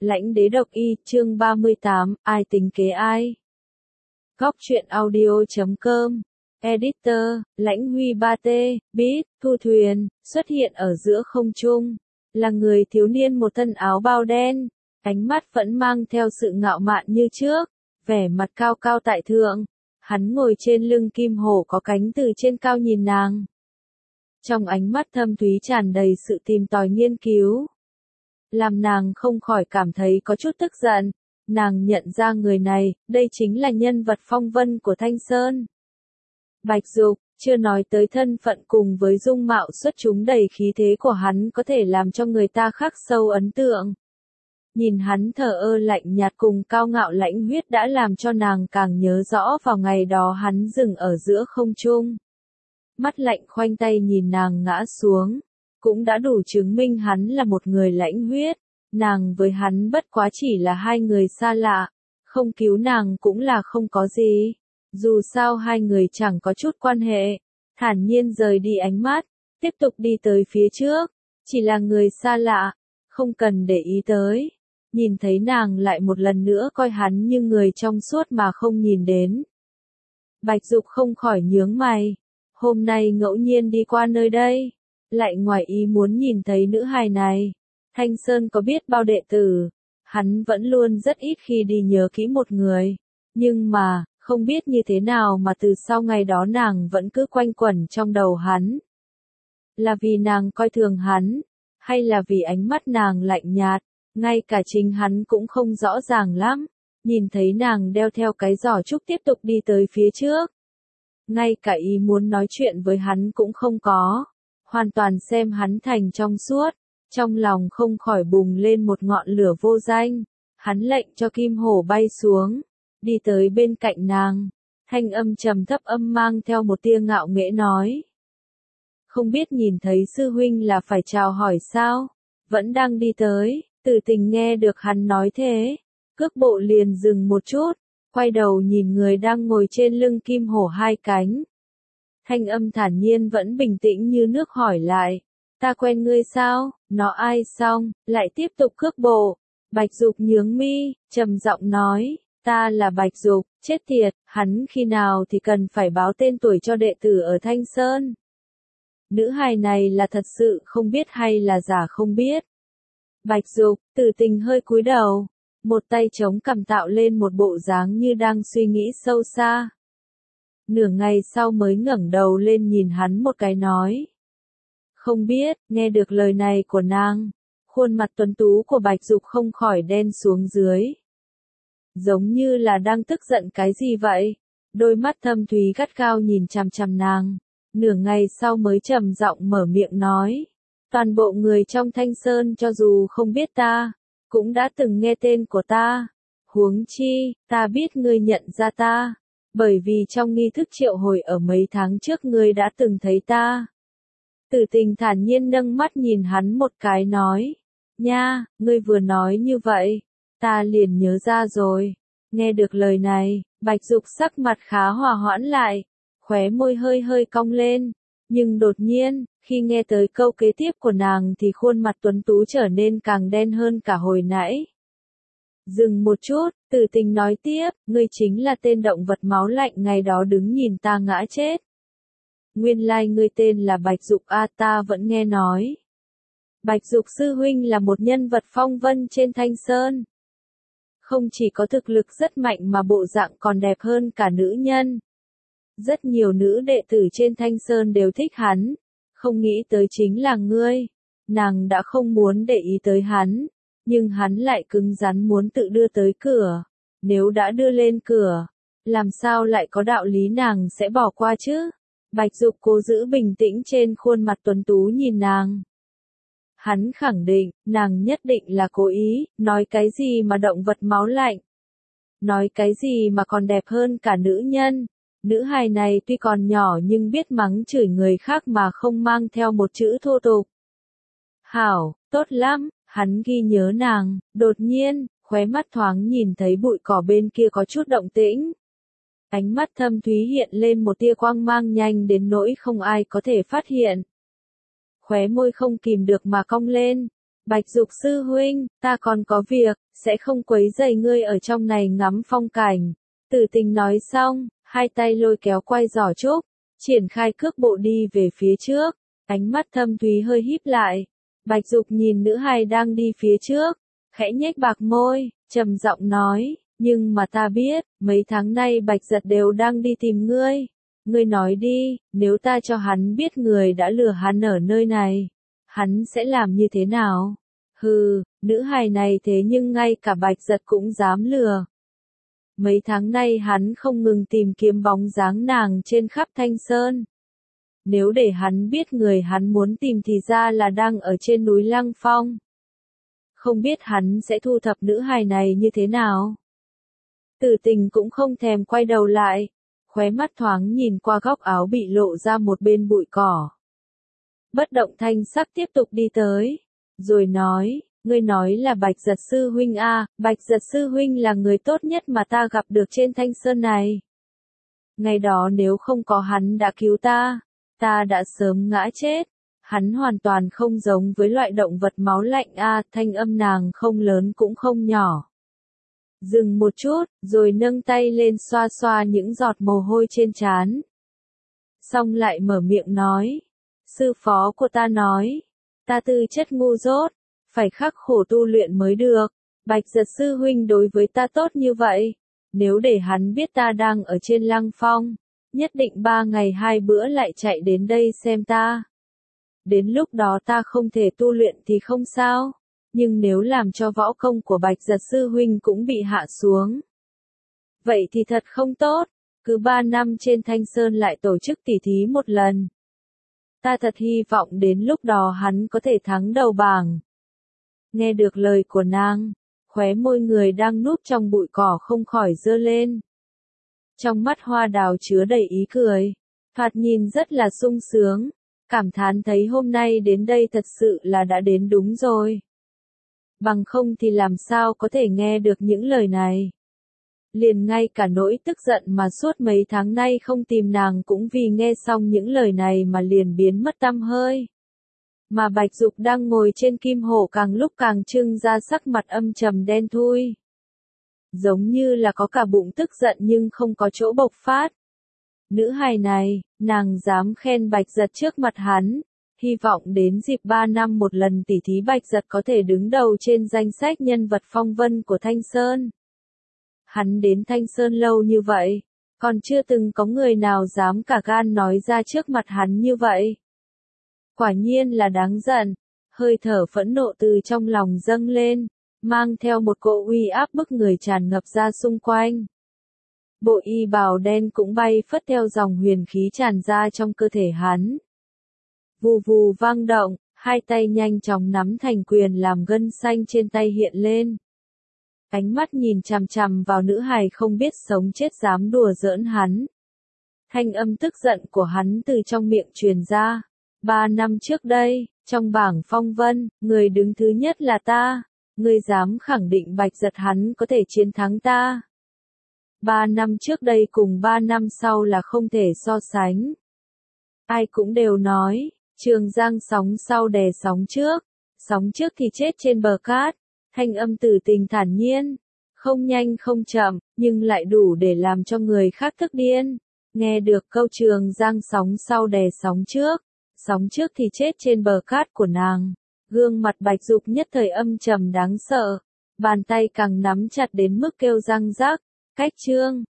Lãnh đế độc y, chương 38, ai tính kế ai? Góc truyện audio.com. Editor, Lãnh Huy 3T, Beat, Thu Thuyền, xuất hiện ở giữa không trung. Là người thiếu niên một thân áo bao đen, ánh mắt vẫn mang theo sự ngạo mạn như trước, vẻ mặt cao cao tại thượng. Hắn ngồi trên lưng kim hổ có cánh từ trên cao nhìn nàng. Trong ánh mắt thâm thúy tràn đầy sự tìm tòi nghiên cứu. Làm nàng không khỏi cảm thấy có chút tức giận. Nàng nhận ra người này, đây chính là nhân vật phong vân của Thanh Sơn. Bạch Dục, chưa nói tới thân phận cùng với dung mạo xuất chúng đầy khí thế của hắn có thể làm cho người ta khắc sâu ấn tượng. Nhìn hắn thờ ơ lạnh nhạt cùng cao ngạo lãnh huyết đã làm cho nàng càng nhớ rõ vào ngày đó hắn dừng ở giữa không trung. Mắt lạnh khoanh tay nhìn nàng ngã xuống, cũng đã đủ chứng minh hắn là một người lãnh huyết. Nàng với hắn bất quá chỉ là hai người xa lạ, không cứu nàng cũng là không có gì. Dù sao hai người chẳng có chút quan hệ, thản nhiên rời đi ánh mắt, tiếp tục đi tới phía trước, chỉ là người xa lạ, không cần để ý tới. Nhìn thấy nàng lại một lần nữa coi hắn như người trong suốt mà không nhìn đến. Bạch Dục không khỏi nhướng mày, hôm nay ngẫu nhiên đi qua nơi đây, lại ngoài ý muốn nhìn thấy nữ hài này. Thanh Sơn có biết bao đệ tử, hắn vẫn luôn rất ít khi đi nhớ kỹ một người, nhưng mà, không biết như thế nào mà từ sau ngày đó nàng vẫn cứ quanh quẩn trong đầu hắn. Là vì nàng coi thường hắn, hay là vì ánh mắt nàng lạnh nhạt, ngay cả chính hắn cũng không rõ ràng lắm. Nhìn thấy nàng đeo theo cái giỏ trúc tiếp tục đi tới phía trước. Ngay cả ý muốn nói chuyện với hắn cũng không có, hoàn toàn xem hắn thành trong suốt. Trong lòng không khỏi bùng lên một ngọn lửa vô danh, hắn lệnh cho kim hổ bay xuống, đi tới bên cạnh nàng, thanh âm trầm thấp âm mang theo một tia ngạo nghễ nói. Không biết nhìn thấy sư huynh là phải chào hỏi sao, vẫn đang đi tới, Tử Tình nghe được hắn nói thế, cước bộ liền dừng một chút, quay đầu nhìn người đang ngồi trên lưng kim hổ hai cánh. Thanh âm thản nhiên vẫn bình tĩnh như nước hỏi lại. Ta quen ngươi sao? Nó ai xong, lại tiếp tục cước bộ. Bạch Dục nhướng mi, trầm giọng nói, ta là Bạch Dục, chết tiệt, hắn khi nào thì cần phải báo tên tuổi cho đệ tử ở Thanh Sơn. Nữ hài này là thật sự không biết hay là giả không biết. Bạch Dục, Tử Tình hơi cúi đầu, một tay chống cằm tạo lên một bộ dáng như đang suy nghĩ sâu xa. Nửa ngày sau mới ngẩng đầu lên nhìn hắn một cái nói. Không biết, nghe được lời này của nàng, khuôn mặt tuấn tú của Bạch Dục không khỏi đen xuống dưới. Giống như là đang tức giận cái gì vậy? Đôi mắt thâm thúy gắt gao nhìn chằm chằm nàng, nửa ngày sau mới trầm giọng mở miệng nói. Toàn bộ người trong Thanh Sơn cho dù không biết ta, cũng đã từng nghe tên của ta. Huống chi, ta biết ngươi nhận ra ta, bởi vì trong nghi thức triệu hồi ở mấy tháng trước ngươi đã từng thấy ta. Tử Tình thản nhiên nâng mắt nhìn hắn một cái nói. Nha, ngươi vừa nói như vậy, ta liền nhớ ra rồi. Nghe được lời này, Bạch Dục sắc mặt khá hòa hoãn lại, khóe môi hơi hơi cong lên. Nhưng đột nhiên, khi nghe tới câu kế tiếp của nàng thì khuôn mặt tuấn tú trở nên càng đen hơn cả hồi nãy. Dừng một chút, Tử Tình nói tiếp, ngươi chính là tên động vật máu lạnh ngày đó đứng nhìn ta ngã chết. Nguyên lai ngươi tên là Bạch Dục a, ta vẫn nghe nói. Bạch Dục sư huynh là một nhân vật phong vân trên Thanh Sơn. Không chỉ có thực lực rất mạnh mà bộ dạng còn đẹp hơn cả nữ nhân. Rất nhiều nữ đệ tử trên Thanh Sơn đều thích hắn, không nghĩ tới chính là ngươi. Nàng đã không muốn để ý tới hắn, nhưng hắn lại cứng rắn muốn tự đưa tới cửa. Nếu đã đưa lên cửa, làm sao lại có đạo lý nàng sẽ bỏ qua chứ? Bạch Dục cố giữ bình tĩnh trên khuôn mặt tuấn tú nhìn nàng. Hắn khẳng định, nàng nhất định là cố ý, nói cái gì mà động vật máu lạnh. Nói cái gì mà còn đẹp hơn cả nữ nhân. Nữ hài này tuy còn nhỏ nhưng biết mắng chửi người khác mà không mang theo một chữ thô tục. Hảo, tốt lắm, hắn ghi nhớ nàng, đột nhiên, khóe mắt thoáng nhìn thấy bụi cỏ bên kia có chút động tĩnh. Ánh mắt thâm thúy hiện lên một tia quang mang nhanh đến nỗi không ai có thể phát hiện. Khóe môi không kìm được mà cong lên, Bạch Dục sư huynh, ta còn có việc, sẽ không quấy rầy ngươi ở trong này ngắm phong cảnh. Tử Tình nói xong, hai tay lôi kéo quai giỏ trúc, triển khai cước bộ đi về phía trước, ánh mắt thâm thúy hơi híp lại. Bạch Dục nhìn nữ hài đang đi phía trước, khẽ nhếch bạc môi, trầm giọng nói, nhưng mà ta biết, mấy tháng nay Bạch Giật đều đang đi tìm ngươi. Ngươi nói đi, nếu ta cho hắn biết người đã lừa hắn ở nơi này, hắn sẽ làm như thế nào? Hừ, nữ hài này thế nhưng ngay cả Bạch Giật cũng dám lừa. Mấy tháng nay hắn không ngừng tìm kiếm bóng dáng nàng trên khắp Thanh Sơn. Nếu để hắn biết người hắn muốn tìm thì ra là đang ở trên núi Lăng Phong. Không biết hắn sẽ thu thập nữ hài này như thế nào? Tử Tình cũng không thèm quay đầu lại, khóe mắt thoáng nhìn qua góc áo bị lộ ra một bên bụi cỏ. Bất động thanh sắc tiếp tục đi tới, rồi nói, ngươi nói là Bạch Giật sư huynh à, Bạch Giật sư huynh là người tốt nhất mà ta gặp được trên Thanh Sơn này. Ngày đó nếu không có hắn đã cứu ta đã sớm ngã chết. Hắn hoàn toàn không giống với loại động vật máu lạnh a, thanh âm nàng không lớn cũng không nhỏ. Dừng một chút, rồi nâng tay lên xoa xoa những giọt mồ hôi trên trán. Xong lại mở miệng nói, sư phó của ta nói, ta tư chất ngu dốt, phải khắc khổ tu luyện mới được. Bạch Giật sư huynh đối với ta tốt như vậy, nếu để hắn biết ta đang ở trên Lăng Phong, nhất định 3 ngày 2 bữa lại chạy đến đây xem ta. Đến lúc đó ta không thể tu luyện thì không sao, nhưng nếu làm cho võ công của Bạch Giật sư huynh cũng bị hạ xuống, vậy thì thật không tốt. Cứ 3 năm trên Thanh Sơn lại tổ chức tỉ thí một lần. Ta thật hy vọng đến lúc đó hắn có thể thắng đầu bảng. Nghe được lời của nàng, khóe môi người đang núp trong bụi cỏ không khỏi giơ lên. Trong mắt Hoa Đào chứa đầy ý cười, thoạt nhìn rất là sung sướng, cảm thán thấy hôm nay đến đây thật sự là đã đến đúng rồi. Bằng không thì làm sao có thể nghe được những lời này. Liền ngay cả nỗi tức giận mà suốt mấy tháng nay không tìm nàng cũng vì nghe xong những lời này mà liền biến mất tăm hơi. Mà Bạch Dục đang ngồi trên kim hổ càng lúc càng trưng ra sắc mặt âm trầm đen thui. Giống như là có cả bụng tức giận nhưng không có chỗ bộc phát. Nữ hài này, nàng dám khen Bạch Giật trước mặt hắn, hy vọng đến dịp 3 năm một lần tỉ thí Bạch Giật có thể đứng đầu trên danh sách nhân vật phong vân của Thanh Sơn. Hắn đến Thanh Sơn lâu như vậy, còn chưa từng có người nào dám cả gan nói ra trước mặt hắn như vậy. Quả nhiên là đáng giận, hơi thở phẫn nộ từ trong lòng dâng lên, mang theo một cỗ uy áp bức người tràn ngập ra xung quanh. Bộ y bào đen cũng bay phất theo dòng huyền khí tràn ra trong cơ thể hắn. Vù vù vang động, hai tay nhanh chóng nắm thành quyền làm gân xanh trên tay hiện lên. Ánh mắt nhìn chằm chằm vào nữ hài không biết sống chết dám đùa giỡn hắn. Thanh âm tức giận của hắn từ trong miệng truyền ra. 3 năm trước đây, trong bảng phong vân, người đứng thứ nhất là ta. Ngươi dám khẳng định Bạch Giật hắn có thể chiến thắng ta. 3 năm trước đây cùng 3 năm sau là không thể so sánh. Ai cũng đều nói, Trường Giang sóng sau đè sóng trước thì chết trên bờ cát. Thanh âm Tử Tình thản nhiên, không nhanh không chậm, nhưng lại đủ để làm cho người khác tức điên. Nghe được câu Trường Giang sóng sau đè sóng trước thì chết trên bờ cát của nàng. Gương mặt Bạch Dục nhất thời âm trầm đáng sợ, bàn tay càng nắm chặt đến mức kêu răng rắc, cách chương.